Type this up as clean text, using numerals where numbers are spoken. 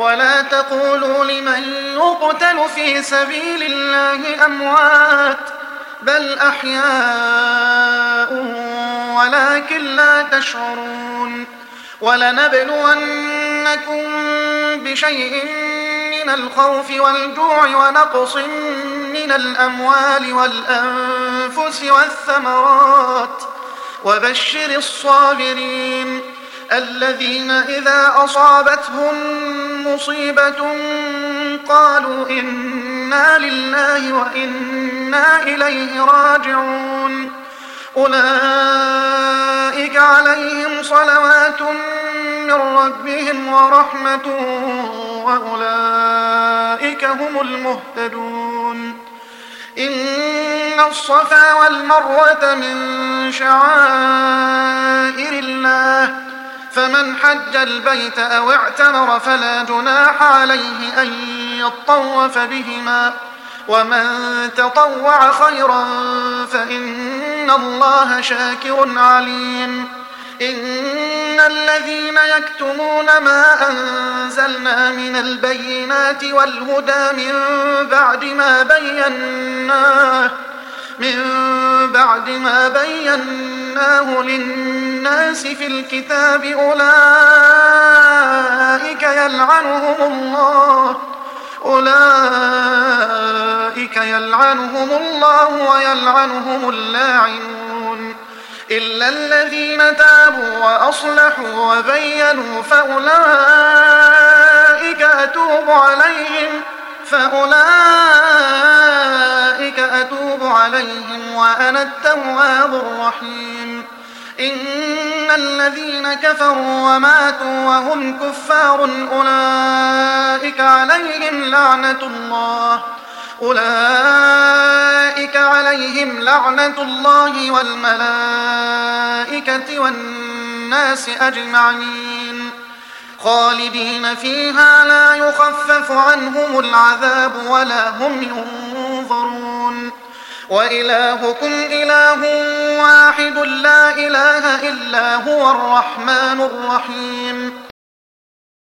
ولا تقولوا لمن يقتل في سبيل الله أموات بل أحياء ولكن لا تشعرون. ولنبلونكم بشيء من الخوف والجوع ونقص من الأموال والأنفس والثمرات وبشر الصابرين الذين إذا أصابتهم مصيبة قالوا إنا لله وإنا إليه راجعون. أولئك عليهم صلوات من ربهم ورحمة وأولئك هم المهتدون. إن الصفا والمروة من شعائر الله فمن حج البيت أو اعتمر فلا جناح عليه أن يطوف بهما ومن تطوع خيرا فإن الله شاكر عليم. إن الذين يكتمون ما أنزلنا من البينات والهدى من بعد ما بيناه للناس في الكتاب أولئك يلعنهم الله ويلعنهم اللاعنون إلا الذين تابوا وأصلحوا وبينوا فأولئك أتوب عليهم وأنا التواب الرحيم. إن الذين كفروا وماتوا وهم كفار أولئك عليهم لعنة الله والملائكة والناس أجمعين خالدين فيها لا يخفف عنهم العذاب ولا هم ينظرون. وإلهكم إله واحد لا إله إلا هو الرحمن الرحيم.